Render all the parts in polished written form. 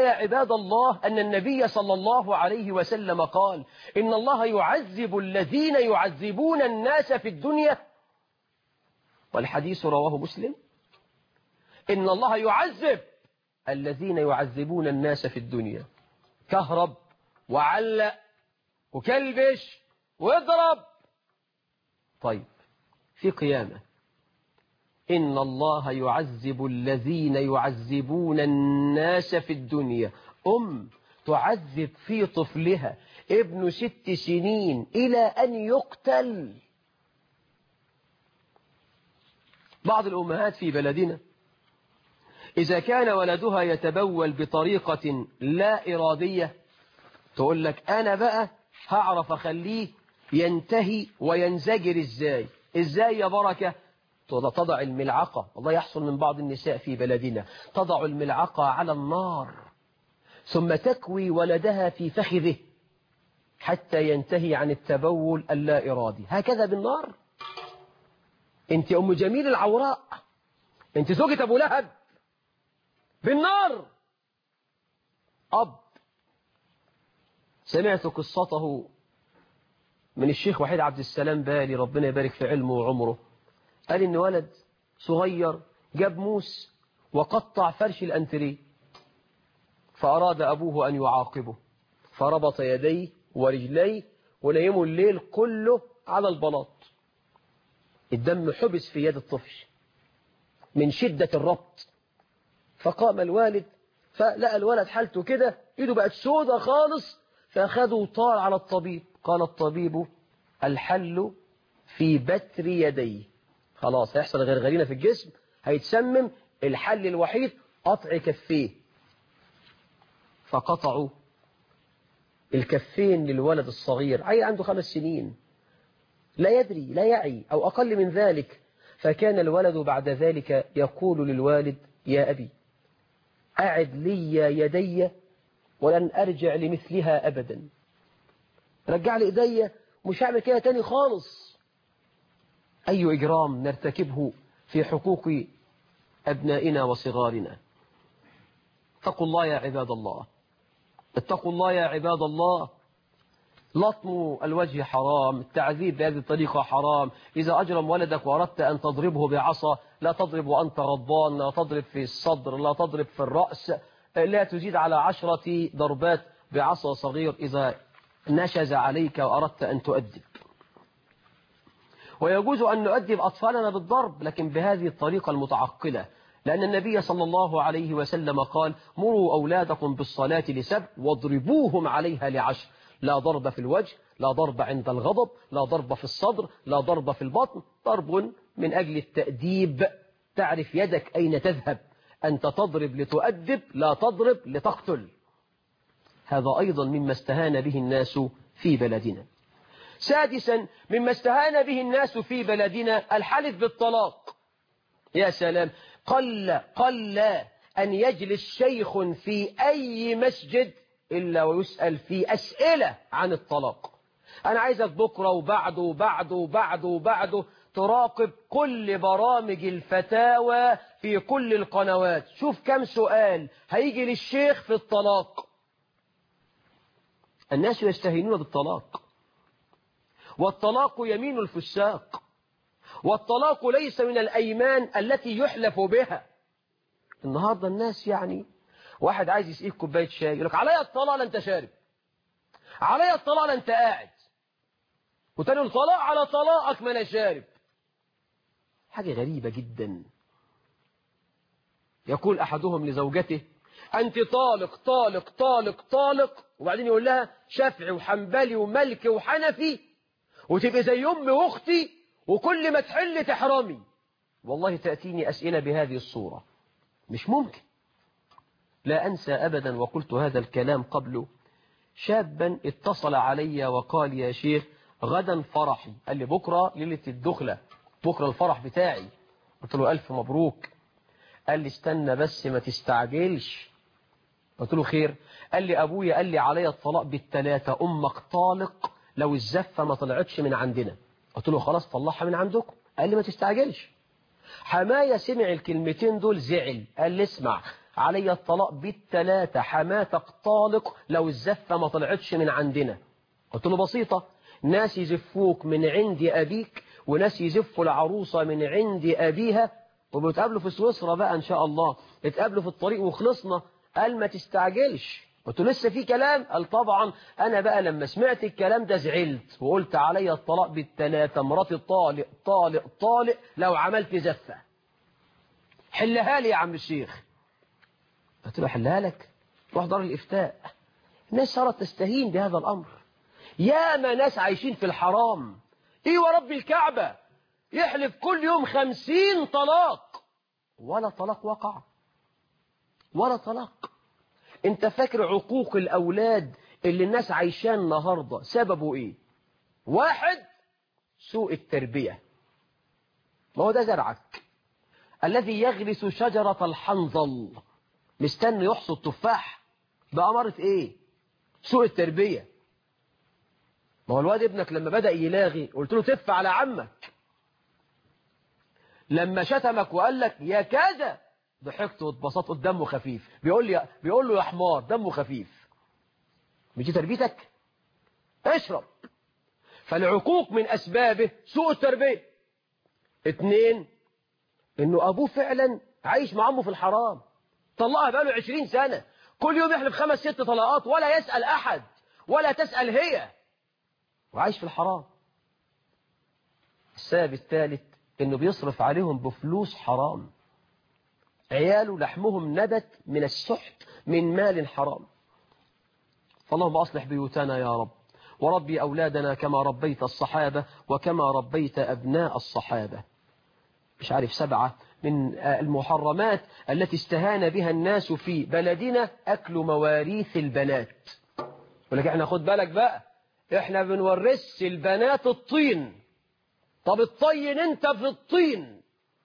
يا عباد الله أن النبي صلى الله عليه وسلم قال إن الله يعذب الذين يعذبون الناس في الدنيا، والحديث رواه مسلم. إن الله يعذب الذين يعذبون الناس في الدنيا، كهرب وعلق وكلبش واضرب. طيب في قيامة إن الله يعذب الذين يعذبون الناس في الدنيا، تعذب في طفلها ابن 6 سنين إلى أن يقتل. بعض الأمهات في بلدنا إذا كان ولدها يتبول بطريقة لا إرادية تقول لك أنا بقى هعرف أخليه ينتهي وينزجر إزاي يا بركة؟ تضع الملعقة، والله يحصل من بعض النساء في بلدنا، تضع الملعقة على النار ثم تكوي ولدها في فخذه حتى ينتهي عن التبول اللا إرادي. هكذا بالنار. أنت أم جميل العوراء، أنت زوجة أبو لهب، بالنار. أب سمعت قصته من الشيخ وحيد عبد السلام بالي، ربنا يبارك في علمه وعمره. قال إن ولد صغير جاب موس وقطع فرش الأنتريه، فأراد أبوه أن يعاقبه، فربط يديه ورجليه ونيمه الليل كله على البلاط. الدم حبس في يد الطفل من شدة الربط، فقام الوالد فلقى الولد حالته كده، ايده بقت سودة خالص، فأخذه وطار على الطبيب. قال الطبيب الحل في بتر يديه، خلاص هيحصل غرغرينة في الجسم، هيتسمم، الحل الوحيد قطع كفيه. فقطعوا الكفين للولد الصغير، عيل عنده 5 سنين لا يدري لا يعي أو أقل من ذلك. فكان الولد بعد ذلك يقول للوالد يا أبي أعد لي يدي ولن أرجع لمثلها أبدا، رجع لي إيدي مش هعمل كده تاني خالص. أي إجرام نرتكبه في حقوق أبنائنا وصغارنا. اتقوا الله يا عباد الله، اتقوا الله يا عباد الله. لطم الوجه حرام، التعذيب بهذه الطريقة حرام. إذا أجرم ولدك وأردت أن تضربه بعصا لا تضرب وأنت غضبان، لا تضرب في الصدر، لا تضرب في الرأس، لا تزيد على 10 ضربات بعصا صغير إذا نشز عليك وأردت أن تؤدب. ويجوز أن نؤدب أطفالنا بالضرب لكن بهذه الطريقة المتعقلة، لأن النبي صلى الله عليه وسلم قال مروا أولادكم بالصلاة ل7 واضربوهم عليها ل10. لا ضرب في الوجه، لا ضرب عند الغضب، لا ضرب في الصدر، لا ضرب في البطن، ضرب من أجل التأديب. تعرف يدك أين تذهب، أنت تضرب لتؤدب لا تضرب لتقتل. هذا أيضا مما استهان به الناس في بلدنا. سادسا مما استهان به الناس في بلدنا الحلف بالطلاق. يا سلام، قل أن يجلس شيخ في أي مسجد إلا ويسأل في أسئلة عن الطلاق. أنا عايزك بكرة وبعده وبعده وبعده وبعده تراقب كل برامج الفتاوى في كل القنوات، شوف كم سؤال هيجي للشيخ في الطلاق. الناس يستهينون بالطلاق، والطلاق يمين الفساق، والطلاق ليس من الأيمان التي يحلف بها. النهاردة الناس يعني واحد عايز يسقيك كوباية شاي يقول لك عليا الطلاق لا انت شارب، عليا الطلاق لا انت قاعد، وتاني الطلاق على طلاقك ما انا شارب. حاجة غريبة جدا. يقول أحدهم لزوجته أنت طالق طالق طالق طالق، وبعدين يقول لها شافعي وحنبلي ومالكي وحنفي وتبقى زي أمي وأختي وكل ما تحل تحرمي. والله تأتيني أسئلة بهذه الصورة مش ممكن. لا أنسى أبدا وقلت هذا الكلام قبله، شابا اتصل علي وقال يا شيخ غدا فرحي، قال لي بكرة ليلة الدخلة، بكرة الفرح بتاعي. قلت له ألف مبروك. قال لي استنى بس ما تستعجلش. قلت له خير؟ قال لي أبويا قال لي عليا الطلاق بالثلاثة، أمك طالق لو الزفة ما طلعتش من عندنا. قلت له خلاص طلعها من عندكم. قال لي ما تستعجلش. حماية سمع الكلمتين دول زعل، قال لي اسمع علي الطلاق بالثلاثة، حماتك طالق لو الزفة ما طلعتش من عندنا. قلت له بسيطة، ناس يزفوك من عند أبيك وناس يزفوا العروسة من عند أبيها، وبيتقابلوا في سويسرا بقى إن شاء الله، اتقابلوا في الطريق وخلصنا. قال ما تستعجلش. قلت له لسه في كلام؟ قال طبعا. أنا بقى لما سمعت الكلام ده زعلت وقلت علي الطلاق بالثلاثة، مراتي طالق طالق طالق لو عملت زفة. حلها لي يا عم الشيخ. قلت له حلها لك؟ روح دار الإفتاء. الناس صارت تستهين بهذا الأمر. ياما ناس عايشين في الحرام. ايه ورب الكعبة يحلف كل يوم 50 طلاق، ولا طلاق وقع، ولا طلاق. انت فاكر عقوق الأولاد اللي الناس عايشان النهاردة سببه ايه؟ واحد، سوء التربية. ما هو ده زرعك الذي يغرس شجرة الحنظل مستني يحصد تفاح بأمارة ايه؟ سوء التربية. ما هو الواد ابنك لما بدأ يلاغي قلت له تف على عمك، لما شتمك وقال لك يا كذا ضحكت واتبسطت، دمه خفيف، بيقول له يا حمار، دمه خفيف. مش دي تربيتك؟ اشرب. فالعقوق من أسبابه سوء التربية. 2، إنه أبوه فعلا عايش مع أمه في الحرام، طلقها بقاله 20 سنة، كل يوم يحلف 5 6 طلقات ولا يسأل أحد ولا تسأل هي، وعايش في الحرام. السبب الثالث إنه بيصرف عليهم بفلوس حرام، عياله لحمهم نبت من السحت من مال حرام. فاللهم أصلح بيوتنا يا رب، وربي أولادنا كما ربيت الصحابة وكما ربيت أبناء الصحابة. مش عارف 7 من المحرمات التي استهان بها الناس في بلدنا أكل مواريث البنات. ولكن احنا خد بالك بقى، احنا بنورث البنات الطين. طب الطين انت في الطين.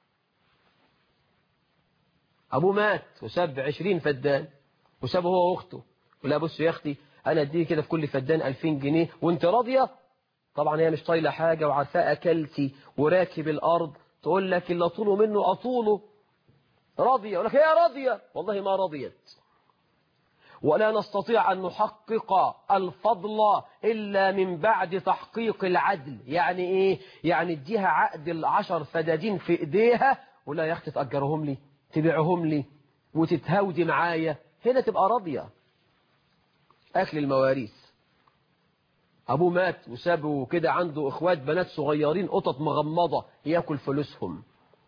ابوه مات وساب 20 فدان وسابه هو واخته، ولا بص يا اختي انا اديك كده في كل فدان 2000 جنيه وانت راضيه؟ طبعا هي مش طايله حاجه وعارفاه اكلتي وراكب الارض، تقول لك اللي اطوله منه اطوله. راضيه؟ يقول لك هي راضيه، والله ما رضيت. ولا نستطيع أن نحقق الفضل إلا من بعد تحقيق العدل. يعني إيه؟ يعني اديها عقد 10 فدادين في إيديها، ولا يا أختي تأجرهم لي، تبيعهم لي وتتهاودي معايا، هنا تبقى راضية. أكل المواريث، أبوه مات وسابه كده عنده إخوات بنات صغيرين قطط مغمضة، يأكل فلوسهم،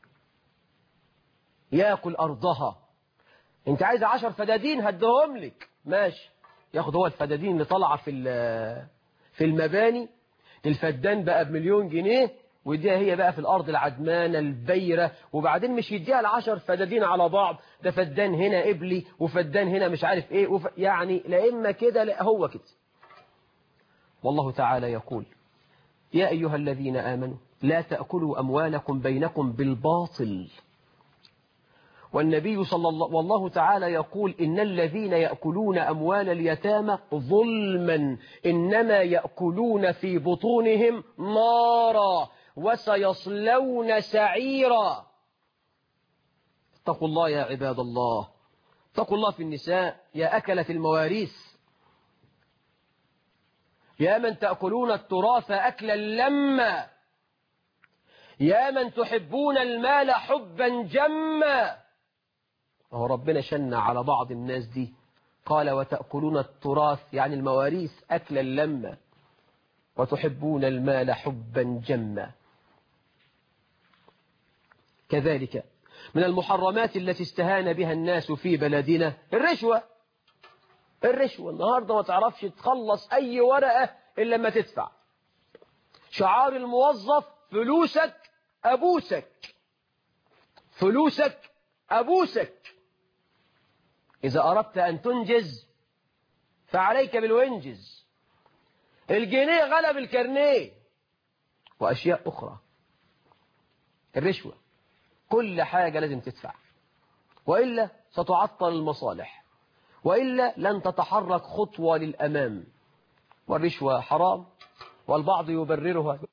يأكل أرضها. انت عايز 10 فدادين هدهم لك، ماشي، ياخد هو الفدادين اللي طالعه في المباني، الفدان بقى ب1,000,000 جنيه، ويديها هي بقى في الارض العدمانه البيره، وبعدين مش يديها ال10 فدادين على بعض، ده فدان هنا قبلي وفدان هنا مش عارف ايه يعني لا اما كده لا هو كده. والله تعالى يقول يا ايها الذين امنوا لا تاكلوا اموالكم بينكم بالباطل. والنبي صلى الله والله تعالى يقول إن الذين يأكلون أموال اليتامى ظلما إنما يأكلون في بطونهم نارا وسيصلون سعيرا. اتقوا الله يا عباد الله، اتقوا الله في النساء يا أكلة المواريث، يا من تأكلون التراث أكلا لما، يا من تحبون المال حبا جما. وهو ربنا شن على بعض الناس دي، قال وتأكلون التراث يعني المواريث أكلا لما وتحبون المال حبا جما. كذلك من المحرمات التي استهان بها الناس في بلدنا الرشوة. الرشوة النهاردة ما تعرفش تخلص أي ورقة إلا لما تدفع. شعار الموظف فلوسك أبوسك، فلوسك أبوسك. إذا أردت أن تنجز فعليك بالوينجز. الجنيه غلب الكارنيه وأشياء أخرى. الرشوة كل حاجة لازم تدفع، وإلا ستعطل المصالح، وإلا لن تتحرك خطوة للأمام. والرشوة حرام، والبعض يبررها